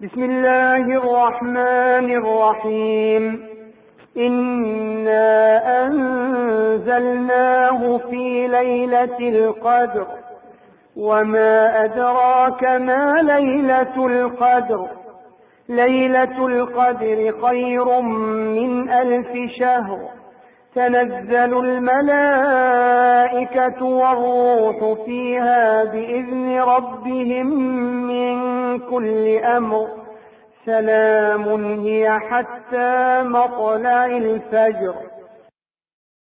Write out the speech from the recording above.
بسم الله الرحمن الرحيم. إنا أنزلناه في ليلة القدر وما أدراك ما ليلة القدر. ليلة القدر خير من 1000 شهر. تنزل الملائكة والروح فيها بإذن ربهم من كل أمر. سلام هي حتى مطلع الفجر.